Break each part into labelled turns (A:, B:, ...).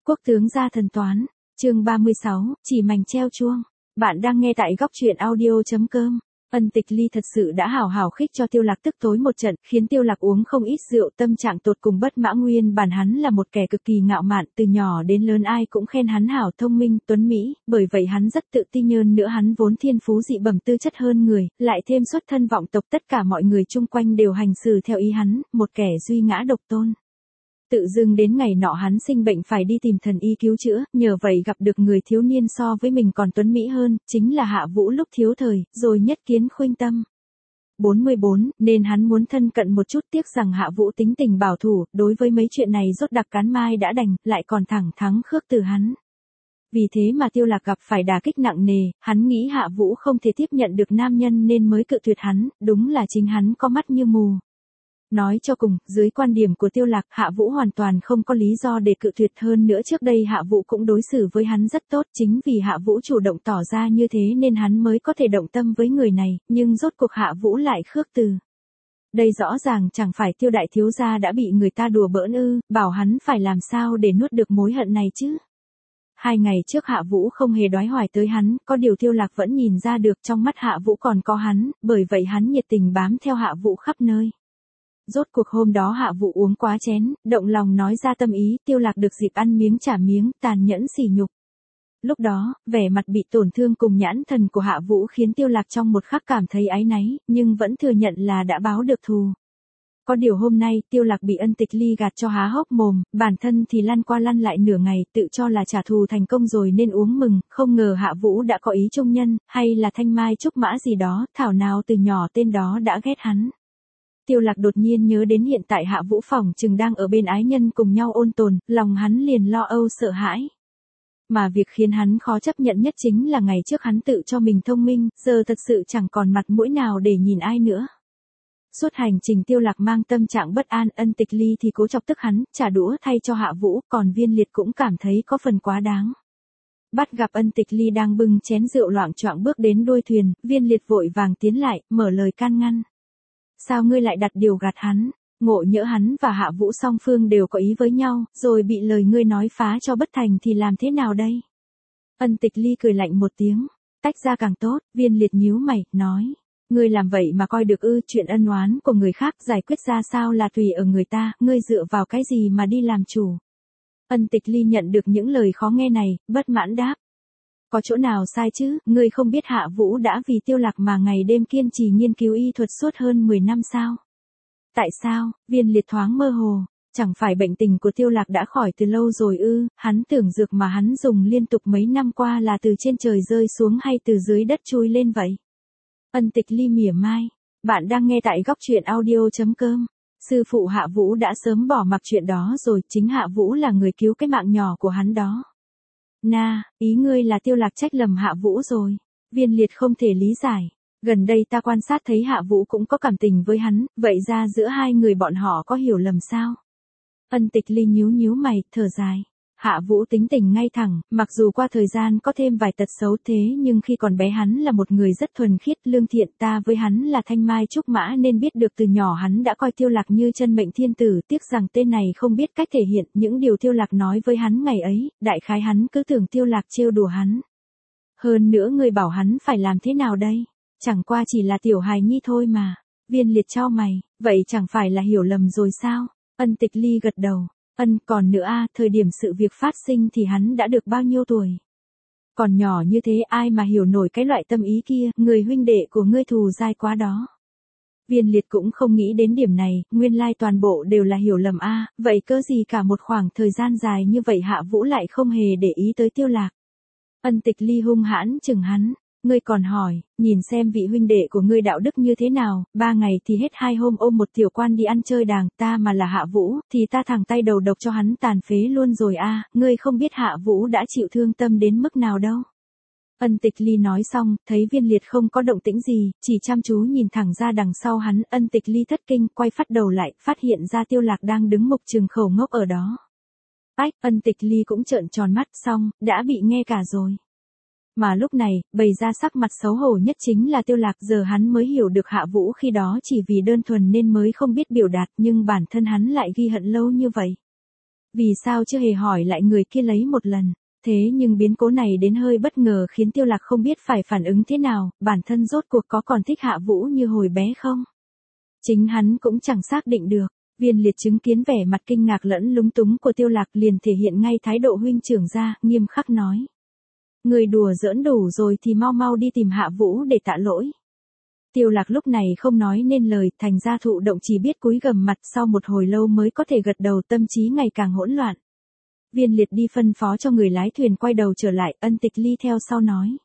A: Quốc tướng gia thần toán, chương 36, chỉ mảnh treo chuông. Bạn đang nghe tại góc truyện audio.com. Ân Tịch Ly thật sự đã hào hào khích cho Tiêu Lạc tức tối một trận, khiến Tiêu Lạc uống không ít rượu, tâm trạng tột cùng bất mã. Nguyên bản hắn là một kẻ cực kỳ ngạo mạn, từ nhỏ đến lớn ai cũng khen hắn hảo thông minh, tuấn mỹ, bởi vậy hắn rất tự tin. Hơn nữa hắn vốn thiên phú dị bẩm, tư chất hơn người, lại thêm xuất thân vọng tộc, tất cả mọi người chung quanh đều hành xử theo ý hắn, một kẻ duy ngã độc tôn. Tự dưng đến ngày nọ hắn sinh bệnh phải đi tìm thần y cứu chữa, nhờ vậy gặp được người thiếu niên so với mình còn tuấn mỹ hơn, chính là Hạ Vũ lúc thiếu thời, rồi nhất kiến khuynh tâm. 44, nên hắn muốn thân cận một chút, tiếc rằng Hạ Vũ tính tình bảo thủ, đối với mấy chuyện này rốt đặc cán mai đã đành, lại còn thẳng thắng khước từ hắn. Vì thế mà Tiêu Lạc gặp phải đả kích nặng nề, hắn nghĩ Hạ Vũ không thể tiếp nhận được nam nhân nên mới cự tuyệt hắn, đúng là chính hắn có mắt như mù. Nói cho cùng, dưới quan điểm của Tiêu Lạc, Hạ Vũ hoàn toàn không có lý do để cự tuyệt. Hơn nữa trước đây Hạ Vũ cũng đối xử với hắn rất tốt, chính vì Hạ Vũ chủ động tỏ ra như thế nên hắn mới có thể động tâm với người này, nhưng rốt cuộc Hạ Vũ lại khước từ. Đây rõ ràng chẳng phải Tiêu đại thiếu gia đã bị người ta đùa bỡn ư, bảo hắn phải làm sao để nuốt được mối hận này chứ. 2 ngày trước Hạ Vũ không hề đoái hoài tới hắn, có điều Tiêu Lạc vẫn nhìn ra được trong mắt Hạ Vũ còn có hắn, bởi vậy hắn nhiệt tình bám theo Hạ Vũ khắp nơi. Rốt cuộc hôm đó Hạ Vũ uống quá chén, động lòng nói ra tâm ý, Tiêu Lạc được dịp ăn miếng trả miếng, tàn nhẫn sỉ nhục. Lúc đó, vẻ mặt bị tổn thương cùng nhãn thần của Hạ Vũ khiến Tiêu Lạc trong một khắc cảm thấy áy náy, nhưng vẫn thừa nhận là đã báo được thù. Có điều hôm nay, Tiêu Lạc bị Ân Tịch Ly gạt cho há hốc mồm, bản thân thì lăn qua lăn lại nửa ngày, tự cho là trả thù thành công rồi nên uống mừng, không ngờ Hạ Vũ đã có ý trung nhân, hay là thanh mai trúc mã gì đó, thảo nào từ nhỏ tên đó đã ghét hắn. Tiêu Lạc đột nhiên nhớ đến hiện tại Hạ Vũ phỏng chừng đang ở bên ái nhân cùng nhau ôn tồn, lòng hắn liền lo âu sợ hãi. Mà việc khiến hắn khó chấp nhận nhất chính là ngày trước hắn tự cho mình thông minh, giờ thật sự chẳng còn mặt mũi nào để nhìn ai nữa. Suốt hành trình Tiêu Lạc mang tâm trạng bất an, Ân Tịch Ly thì cố chọc tức hắn, trả đũa thay cho Hạ Vũ, còn Viên Liệt cũng cảm thấy có phần quá đáng. Bắt gặp Ân Tịch Ly đang bưng chén rượu loạng choạng bước đến đuôi thuyền, Viên Liệt vội vàng tiến lại, mở lời can ngăn. Sao ngươi lại đặt điều gạt hắn, ngộ nhỡ hắn và Hạ Vũ song phương đều có ý với nhau, rồi bị lời ngươi nói phá cho bất thành thì làm thế nào đây? Ân Tịch Ly cười lạnh một tiếng, tách ra càng tốt. Viên Liệt nhíu mày, nói, ngươi làm vậy mà coi được ư? Chuyện ân oán của người khác giải quyết ra sao là tùy ở người ta, ngươi dựa vào cái gì mà đi làm chủ? Ân Tịch Ly nhận được những lời khó nghe này, bất mãn đáp. Có chỗ nào sai chứ, ngươi không biết Hạ Vũ đã vì Tiêu Lạc mà ngày đêm kiên trì nghiên cứu y thuật suốt hơn 10 năm sao? Tại sao? Viên Liệt thoáng mơ hồ, chẳng phải bệnh tình của Tiêu Lạc đã khỏi từ lâu rồi ư? Hắn tưởng dược mà hắn dùng liên tục mấy năm qua là từ trên trời rơi xuống hay từ dưới đất chui lên vậy? Ân Tịch Ly mỉa mai, bạn đang nghe tại góc truyện audio.com. Sư phụ Hạ Vũ đã sớm bỏ mặc chuyện đó rồi, chính Hạ Vũ là người cứu cái mạng nhỏ của hắn đó. Ý ngươi là Tiêu Lạc trách lầm Hạ Vũ rồi. Viên Liệt không thể lý giải. Gần đây ta quan sát thấy Hạ Vũ cũng có cảm tình với hắn, vậy ra giữa hai người bọn họ có hiểu lầm sao? Ân Tịch Ly nhíu mày, thở dài. Hạ Vũ tính tình ngay thẳng, mặc dù qua thời gian có thêm vài tật xấu thế nhưng khi còn bé hắn là một người rất thuần khiết, lương thiện. Ta với hắn là thanh mai trúc mã nên biết được từ nhỏ hắn đã coi Tiêu Lạc như chân mệnh thiên tử, tiếc rằng tên này không biết cách thể hiện những điều Tiêu Lạc nói với hắn ngày ấy, đại khái hắn cứ tưởng Tiêu Lạc trêu đùa hắn. Hơn nữa người bảo hắn phải làm thế nào đây? Chẳng qua chỉ là tiểu hài nhi thôi mà. Viên Liệt chau mày, vậy chẳng phải là hiểu lầm rồi sao? Ân Tịch Ly gật đầu. Còn nữa thời điểm sự việc phát sinh thì hắn đã được bao nhiêu tuổi? Còn nhỏ như thế ai mà hiểu nổi cái loại tâm ý kia, người huynh đệ của ngươi thù dai quá đó. Viên Liệt cũng không nghĩ đến điểm này, nguyên lai toàn bộ đều là hiểu lầm vậy cớ gì cả một khoảng thời gian dài như vậy Hạ Vũ lại không hề để ý tới Tiêu Lạc. Ân Tịch Ly hung hãn chừng hắn. Ngươi còn hỏi, nhìn xem vị huynh đệ của ngươi đạo đức như thế nào, 3 ngày thì hết 2 hôm ôm một tiểu quan đi ăn chơi đàng, ta mà là Hạ Vũ, thì ta thẳng tay đầu độc cho hắn tàn phế luôn rồi ngươi không biết Hạ Vũ đã chịu thương tâm đến mức nào đâu. Ân Tịch Ly nói xong, thấy Viên Liệt không có động tĩnh gì, chỉ chăm chú nhìn thẳng ra đằng sau hắn, Ân Tịch Ly thất kinh, quay phát đầu lại, phát hiện ra Tiêu Lạc đang đứng mục trừng khẩu ngốc ở đó. Ân Tịch Ly cũng trợn tròn mắt, xong, đã bị nghe cả rồi. Mà lúc này, bày ra sắc mặt xấu hổ nhất chính là Tiêu Lạc, giờ hắn mới hiểu được Hạ Vũ khi đó chỉ vì đơn thuần nên mới không biết biểu đạt, nhưng bản thân hắn lại ghi hận lâu như vậy. Vì sao chưa hề hỏi lại người kia lấy một lần. Thế nhưng biến cố này đến hơi bất ngờ khiến Tiêu Lạc không biết phải phản ứng thế nào, bản thân rốt cuộc có còn thích Hạ Vũ như hồi bé không? Chính hắn cũng chẳng xác định được. Viên Liệt chứng kiến vẻ mặt kinh ngạc lẫn lúng túng của Tiêu Lạc liền thể hiện ngay thái độ huynh trưởng ra, nghiêm khắc nói. Người đùa giỡn đủ rồi thì mau mau đi tìm Hạ Vũ để tạ lỗi. Tiêu Lạc lúc này không nói nên lời, thành ra thụ động chỉ biết cúi gằm mặt, sau một hồi lâu mới có thể gật đầu, tâm trí ngày càng hỗn loạn. Viên Liệt đi phân phó cho người lái thuyền quay đầu trở lại, Ân Tịch Ly theo sau nói.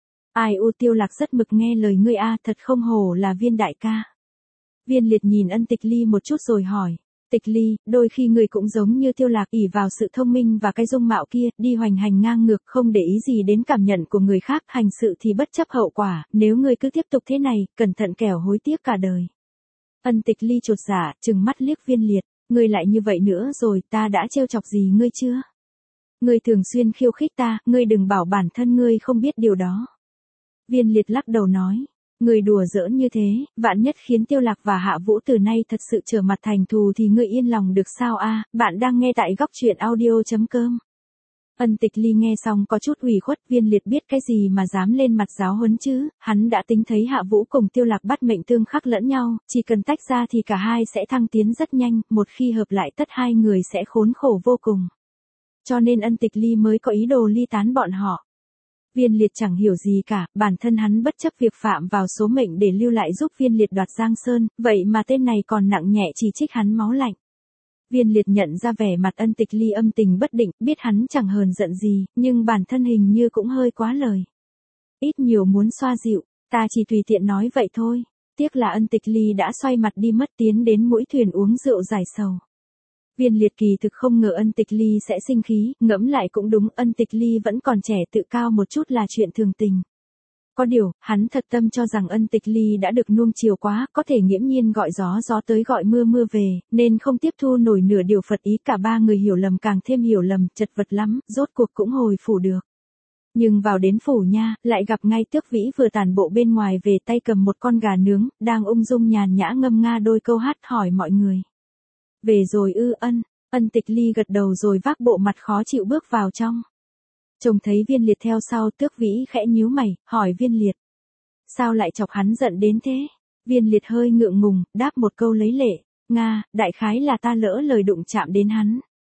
A: Ai u, Tiêu Lạc rất mực nghe lời ngươi a, thật không hổ là Viên đại ca. Viên Liệt nhìn Ân Tịch Ly một chút rồi hỏi. Tịch Ly, đôi khi người cũng giống như Tiêu Lạc, ỷ vào sự thông minh và cái dung mạo kia, đi hoành hành ngang ngược, không để ý gì đến cảm nhận của người khác, hành sự thì bất chấp hậu quả, nếu ngươi cứ tiếp tục thế này, cẩn thận kẻo hối tiếc cả đời. Ân Tịch Ly chột dạ, trừng mắt liếc Viên Liệt, ngươi lại như vậy nữa rồi, ta đã trêu chọc gì ngươi chưa? Ngươi thường xuyên khiêu khích ta, ngươi đừng bảo bản thân ngươi không biết điều đó. Viên Liệt lắc đầu nói. Người đùa giỡn như thế, vạn nhất khiến Tiêu Lạc và Hạ Vũ từ nay thật sự trở mặt thành thù thì ngươi yên lòng được sao a? Bạn đang nghe tại góc truyện audio.com. Ân Tịch Ly nghe xong có chút ủy khuất, Viên Liệt biết cái gì mà dám lên mặt giáo huấn chứ, hắn đã tính thấy Hạ Vũ cùng Tiêu Lạc bắt mệnh tương khắc lẫn nhau, chỉ cần tách ra thì cả hai sẽ thăng tiến rất nhanh, một khi hợp lại tất hai người sẽ khốn khổ vô cùng. Cho nên Ân Tịch Ly mới có ý đồ ly tán bọn họ. Viên Liệt chẳng hiểu gì cả, bản thân hắn bất chấp việc phạm vào số mệnh để lưu lại giúp Viên Liệt đoạt Giang Sơn, vậy mà tên này còn nặng nhẹ chỉ trích hắn máu lạnh. Viên Liệt nhận ra vẻ mặt Ân Tịch Ly âm tình bất định, biết hắn chẳng hờn giận gì, nhưng bản thân hình như cũng hơi quá lời. Ít nhiều muốn xoa dịu, ta chỉ tùy tiện nói vậy thôi. Tiếc là Ân Tịch Ly đã xoay mặt đi mất, tiến đến mũi thuyền uống rượu giải sầu. Viên Liệt kỳ thực không ngờ Ân Tịch Ly sẽ sinh khí, ngẫm lại cũng đúng, Ân Tịch Ly vẫn còn trẻ, tự cao một chút là chuyện thường tình. Có điều, hắn thật tâm cho rằng Ân Tịch Ly đã được nuông chiều quá, có thể nghiễm nhiên gọi gió gió tới gọi mưa mưa về, nên không tiếp thu nổi nửa điều Phật ý, cả ba người hiểu lầm càng thêm hiểu lầm, chật vật lắm, rốt cuộc cũng hồi phủ được. Nhưng vào đến phủ nha, lại gặp ngay Tước Vĩ vừa tản bộ bên ngoài về, tay cầm một con gà nướng, đang ung dung nhàn nhã ngâm nga đôi câu hát, hỏi mọi người. Về rồi ư? Ân Tịch Ly gật đầu rồi vác bộ mặt khó chịu bước vào trong. Trông thấy Viên Liệt theo sau, Tước Vĩ khẽ nhíu mày, hỏi Viên Liệt. Sao lại chọc hắn giận đến thế? Viên Liệt hơi ngượng ngùng, đáp một câu lấy lệ. Nga, đại khái là ta lỡ lời đụng chạm đến hắn.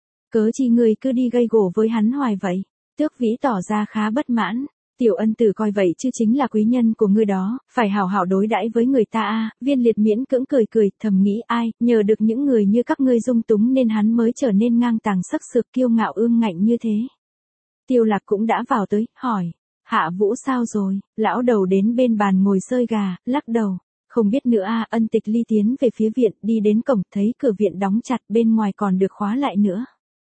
A: Cớ chi người cứ đi gây gổ với hắn hoài vậy? Tước Vĩ tỏ ra khá bất mãn. Tiểu ân tử coi vậy chứ chính là quý nhân của ngươi đó, phải hảo hảo đối đãi với người ta a. Viên Liệt miễn cưỡng cười cười, thầm nghĩ ai, nhờ được những người như các ngươi dung túng nên hắn mới trở nên ngang tàng sắc sược kiêu ngạo ương ngạnh như thế. Tiêu Lạc cũng đã vào tới, hỏi, Hạ Vũ sao rồi? Lão đầu đến bên bàn ngồi sơi gà, lắc đầu, không biết nữa a. Ân Tịch Ly tiến về phía viện, đi đến cổng, thấy cửa viện đóng chặt, bên ngoài còn được khóa lại nữa.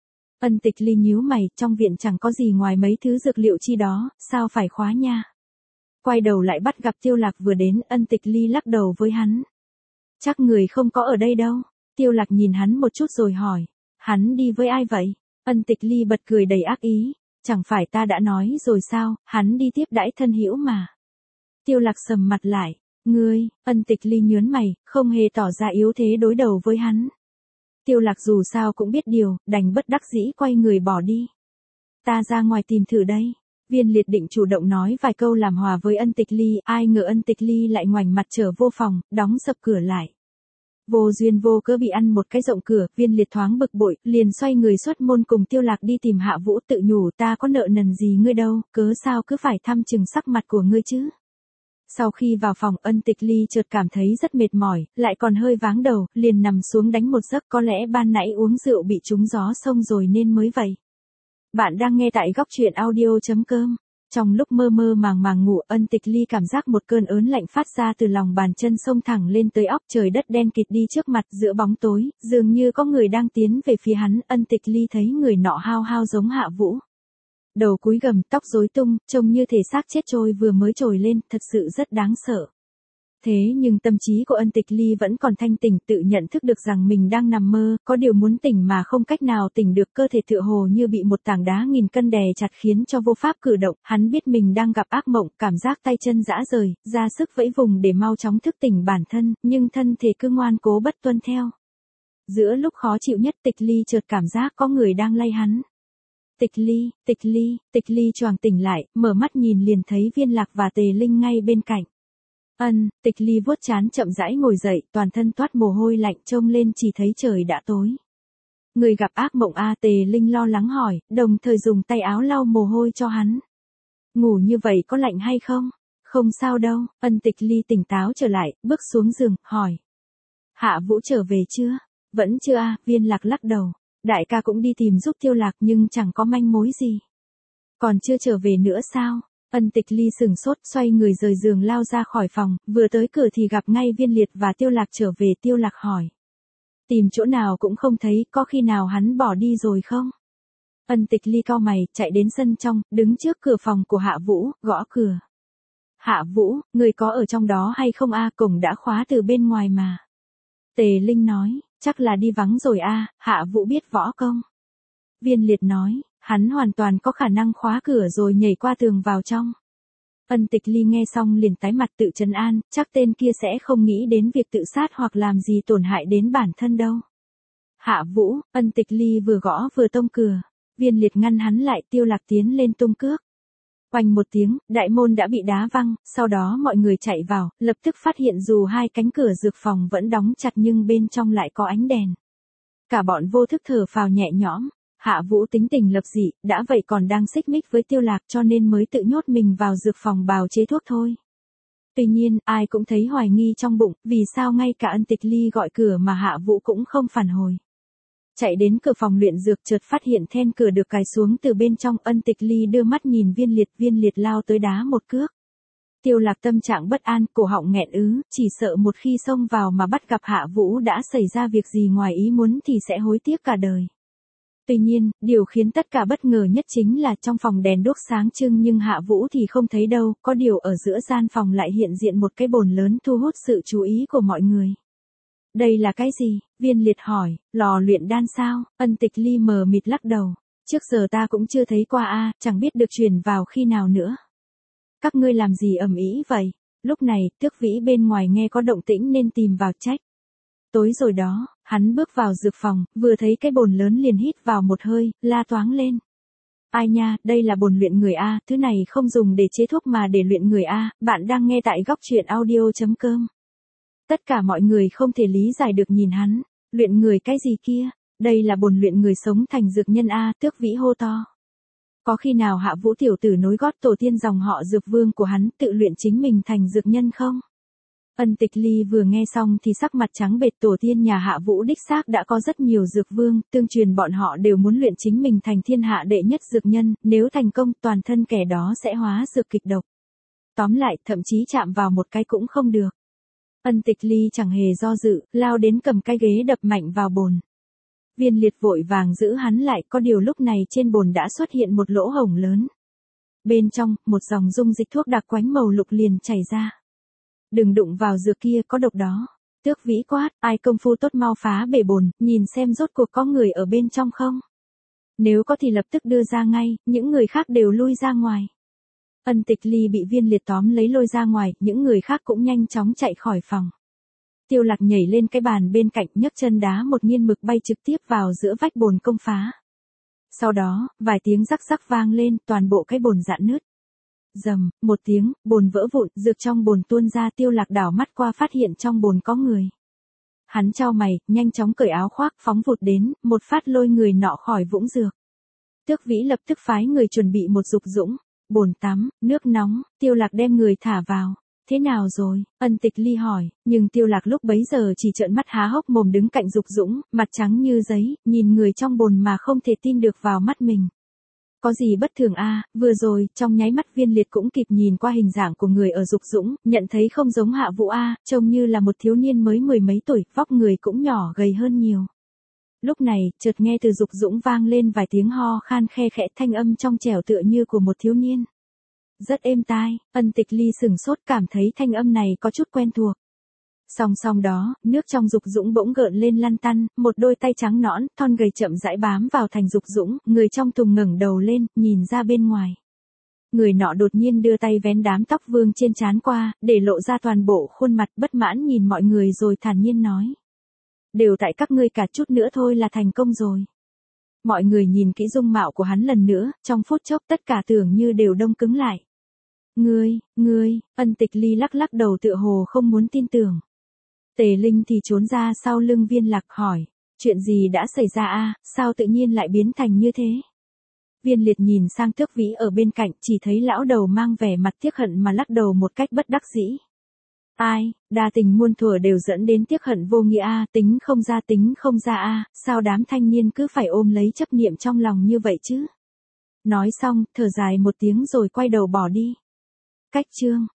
A: Ân Tịch Ly nhíu mày, trong viện chẳng có gì ngoài mấy thứ dược liệu chi đó, sao phải khóa nha? Quay đầu lại bắt gặp Tiêu Lạc vừa đến, Ân Tịch Ly lắc đầu với hắn. Chắc người không có ở đây đâu. Tiêu Lạc nhìn hắn một chút rồi hỏi, hắn đi với ai vậy? Ân Tịch Ly bật cười đầy ác ý, chẳng phải ta đã nói rồi sao, hắn đi tiếp đãi thân hữu mà. Tiêu Lạc sầm mặt lại, ngươi? Ân Tịch Ly nhướng mày, không hề tỏ ra yếu thế đối đầu với hắn. Tiêu Lạc dù sao cũng biết điều, đành bất đắc dĩ quay người bỏ đi. Ta ra ngoài tìm thử đây. Viên Liệt định chủ động nói vài câu làm hòa với Ân Tịch Ly, ai ngờ Ân Tịch Ly lại ngoảnh mặt trở vô phòng, đóng sập cửa lại. Vô duyên vô cớ bị ăn một cái rộng cửa, Viên Liệt thoáng bực bội, liền xoay người xuất môn cùng Tiêu Lạc đi tìm Hạ Vũ, tự nhủ ta có nợ nần gì ngươi đâu, cớ sao cứ phải thăm chừng sắc mặt của ngươi chứ. Sau khi vào phòng, Ân Tịch Ly chợt cảm thấy rất mệt mỏi, lại còn hơi váng đầu, liền nằm xuống đánh một giấc, có lẽ ban nãy uống rượu bị trúng gió xông rồi nên mới vậy. Bạn đang nghe tại góc truyện audio.com. Trong lúc mơ mơ màng ngủ, Ân Tịch Ly cảm giác một cơn ớn lạnh phát ra từ lòng bàn chân xông thẳng lên tới óc, trời đất đen kịt đi trước mặt, giữa bóng tối, dường như có người đang tiến về phía hắn. Ân Tịch Ly thấy người nọ hao hao giống Hạ Vũ. Đầu cúi gằm, tóc rối tung, trông như thể xác chết trôi vừa mới trồi lên, thật sự rất đáng sợ. Thế nhưng tâm trí của Ân Tịch Ly vẫn còn thanh tỉnh, tự nhận thức được rằng mình đang nằm mơ, có điều muốn tỉnh mà không cách nào tỉnh được, cơ thể tựa hồ như bị một tảng đá nghìn cân đè chặt khiến cho vô pháp cử động, hắn biết mình đang gặp ác mộng, cảm giác tay chân rã rời, ra sức vẫy vùng để mau chóng thức tỉnh bản thân, nhưng thân thể cứ ngoan cố bất tuân theo. giữa lúc khó chịu nhất Tịch Ly chợt cảm giác có người đang lay hắn. Tịch Ly choàng tỉnh lại, mở mắt nhìn liền thấy Viên Lạc và Tề Linh ngay bên cạnh. Tịch Ly vuốt trán chậm rãi ngồi dậy, toàn thân toát mồ hôi lạnh, trông lên chỉ thấy trời đã tối. Người gặp ác mộng a? Tề Linh lo lắng hỏi, đồng thời dùng tay áo lau mồ hôi cho hắn. Ngủ như vậy có lạnh hay không? Không sao đâu. Tịch Ly tỉnh táo trở lại, bước xuống giường, hỏi. Hạ Vũ trở về chưa? Vẫn chưa a? Viên Lạc lắc đầu. Đại ca cũng đi tìm giúp Tiêu Lạc nhưng chẳng có manh mối gì. Còn chưa trở về nữa sao? Tịch Ly sừng sốt, xoay người rời giường lao ra khỏi phòng, vừa tới cửa thì gặp ngay Viên Liệt và Tiêu Lạc trở về. Tiêu Lạc hỏi. Tìm chỗ nào cũng không thấy, có khi nào hắn bỏ đi rồi không? Tịch Ly cau mày, chạy đến sân trong, đứng trước cửa phòng của Hạ Vũ, gõ cửa. Hạ Vũ, người có ở trong đó hay không a? Cổng đã khóa từ bên ngoài mà. Tề Linh nói, chắc là đi vắng rồi a. Hạ Vũ biết võ công. Viên Liệt nói, hắn hoàn toàn có khả năng khóa cửa rồi nhảy qua tường vào trong. Tịch Ly nghe xong liền tái mặt tự trấn an, chắc tên kia sẽ không nghĩ đến việc tự sát hoặc làm gì tổn hại đến bản thân đâu. Hạ Vũ, Tịch Ly vừa gõ vừa tông cửa. Viên Liệt ngăn hắn lại. Tiêu Lạc tiến lên tung cước. Oanh một tiếng, đại môn đã bị đá văng, sau đó mọi người chạy vào, lập tức phát hiện dù hai cánh cửa dược phòng vẫn đóng chặt nhưng bên trong lại có ánh đèn. Cả bọn vô thức thở phào nhẹ nhõm. Hạ Vũ tính tình lập dị, đã vậy còn đang xích mích với Tiêu Lạc cho nên mới tự nhốt mình vào dược phòng bào chế thuốc thôi. Tuy nhiên, ai cũng thấy hoài nghi trong bụng, vì sao ngay cả Tịch Ly gọi cửa mà Hạ Vũ cũng không phản hồi. Chạy đến cửa phòng luyện dược chợt phát hiện then cửa được cài xuống từ bên trong. Tịch Ly đưa mắt nhìn Viên Liệt lao tới đá một cước. Tiêu Lạc tâm trạng bất an, cổ họng nghẹn ứ, chỉ sợ một khi xông vào mà bắt gặp Hạ Vũ đã xảy ra việc gì ngoài ý muốn thì sẽ hối tiếc cả đời. Tuy nhiên, điều khiến tất cả bất ngờ nhất chính là trong phòng đèn đuốc sáng trưng nhưng Hạ Vũ thì không thấy đâu, có điều ở giữa gian phòng lại hiện diện một cái bồn lớn thu hút sự chú ý của mọi người. Đây là cái gì? Viên Liệt hỏi, lò luyện đan sao? Tịch Ly mờ mịt lắc đầu. Trước giờ ta cũng chưa thấy qua a, chẳng biết được truyền vào khi nào nữa. Các ngươi làm gì ầm ĩ vậy? Lúc này, Tước Vĩ bên ngoài nghe có động tĩnh nên tìm vào trách. Tối rồi đó, hắn bước vào dược phòng, vừa thấy cái bồn lớn liền hít vào một hơi, la toáng lên. Ai nha, đây là bồn luyện người a, thứ này không dùng để chế thuốc mà để luyện người a. Bạn đang nghe tại góc truyện audio.com. Tất cả mọi người không thể lý giải được nhìn hắn. Luyện người cái gì kia? Đây là bồn luyện người sống thành dược nhân a. Tước Vĩ hô to. Có khi nào Hạ Vũ tiểu tử nối gót tổ tiên dòng họ Dược Vương của hắn tự luyện chính mình thành dược nhân không? Tịch Ly vừa nghe xong thì sắc mặt trắng bệch. Tổ tiên nhà Hạ Vũ đích xác đã có rất nhiều dược vương, tương truyền bọn họ đều muốn luyện chính mình thành thiên hạ đệ nhất dược nhân, nếu thành công toàn thân kẻ đó sẽ hóa dược kịch độc. Tóm lại, thậm chí chạm vào một cái cũng không được. Tịch Ly chẳng hề do dự, lao đến cầm cái ghế đập mạnh vào bồn. Viên Liệt vội vàng giữ hắn lại, có điều lúc này trên bồn đã xuất hiện một lỗ hổng lớn. Bên trong, một dòng dung dịch thuốc đặc quánh màu lục liền chảy ra. Đừng đụng vào dược kia, có độc đó. Tước Vĩ quát, ai công phu tốt mau phá bể bồn, nhìn xem rốt cuộc có người ở bên trong không. Nếu có thì lập tức đưa ra ngay, những người khác đều lui ra ngoài. Tịch Ly bị Viên Liệt tóm lấy lôi ra ngoài, những người khác cũng nhanh chóng chạy khỏi phòng. Tiêu Lạc nhảy lên cái bàn bên cạnh, nhấc chân đá một nghiên mực bay trực tiếp vào giữa vách bồn công phá. Sau đó, vài tiếng rắc rắc vang lên, toàn bộ cái bồn rạn nứt. Rầm, một tiếng, bồn vỡ vụn, dược trong bồn tuôn ra. Tiêu Lạc đảo mắt qua phát hiện trong bồn có người. Hắn chau mày, nhanh chóng cởi áo khoác phóng vụt đến, một phát lôi người nọ khỏi vũng dược. Tước Vĩ lập tức phái người chuẩn bị một dục dũng, bồn tắm, nước nóng. Tiêu Lạc đem người thả vào. Thế nào rồi? Tịch Ly hỏi, nhưng Tiêu Lạc lúc bấy giờ chỉ trợn mắt há hốc mồm đứng cạnh dục dũng, mặt trắng như giấy, nhìn người trong bồn mà không thể tin được vào mắt mình. Có gì bất thường a? Vừa rồi, trong nháy mắt Viên Liệt cũng kịp nhìn qua hình dạng của người ở dục dũng, nhận thấy không giống Hạ Vũ a, trông như là một thiếu niên mới mười mấy tuổi, vóc người cũng nhỏ gầy hơn nhiều. Lúc này, chợt nghe từ dục dũng vang lên vài tiếng ho khan khe khẽ, thanh âm trong trẻo tựa như của một thiếu niên. Rất êm tai. Tịch Ly sừng sốt, cảm thấy thanh âm này có chút quen thuộc. Song song đó, nước trong dục dũng bỗng gợn lên lăn tăn, một đôi tay trắng nõn, thon gầy chậm rãi bám vào thành dục dũng, người trong thùng ngẩng đầu lên, nhìn ra bên ngoài. Người nọ đột nhiên đưa tay vén đám tóc vương trên trán qua, để lộ ra toàn bộ khuôn mặt, bất mãn nhìn mọi người rồi thản nhiên nói. Đều tại các ngươi cả chút nữa thôi là thành công rồi. Mọi người nhìn kỹ dung mạo của hắn lần nữa, trong phút chốc tất cả tưởng như đều đông cứng lại. Ngươi, Ân Tịch Ly lắc lắc đầu tựa hồ không muốn tin tưởng. Tề Linh thì trốn ra sau lưng Viên Lạc hỏi, chuyện gì đã xảy ra a, sao tự nhiên lại biến thành như thế? Viên Liệt nhìn sang Tước Vĩ ở bên cạnh, chỉ thấy lão đầu mang vẻ mặt tiếc hận mà lắc đầu một cách bất đắc dĩ. Ai, đa tình muôn thuở đều dẫn đến tiếc hận vô nghĩa a, tính không ra a, sao đám thanh niên cứ phải ôm lấy chấp niệm trong lòng như vậy chứ? Nói xong, thở dài một tiếng rồi quay đầu bỏ đi. Cách chương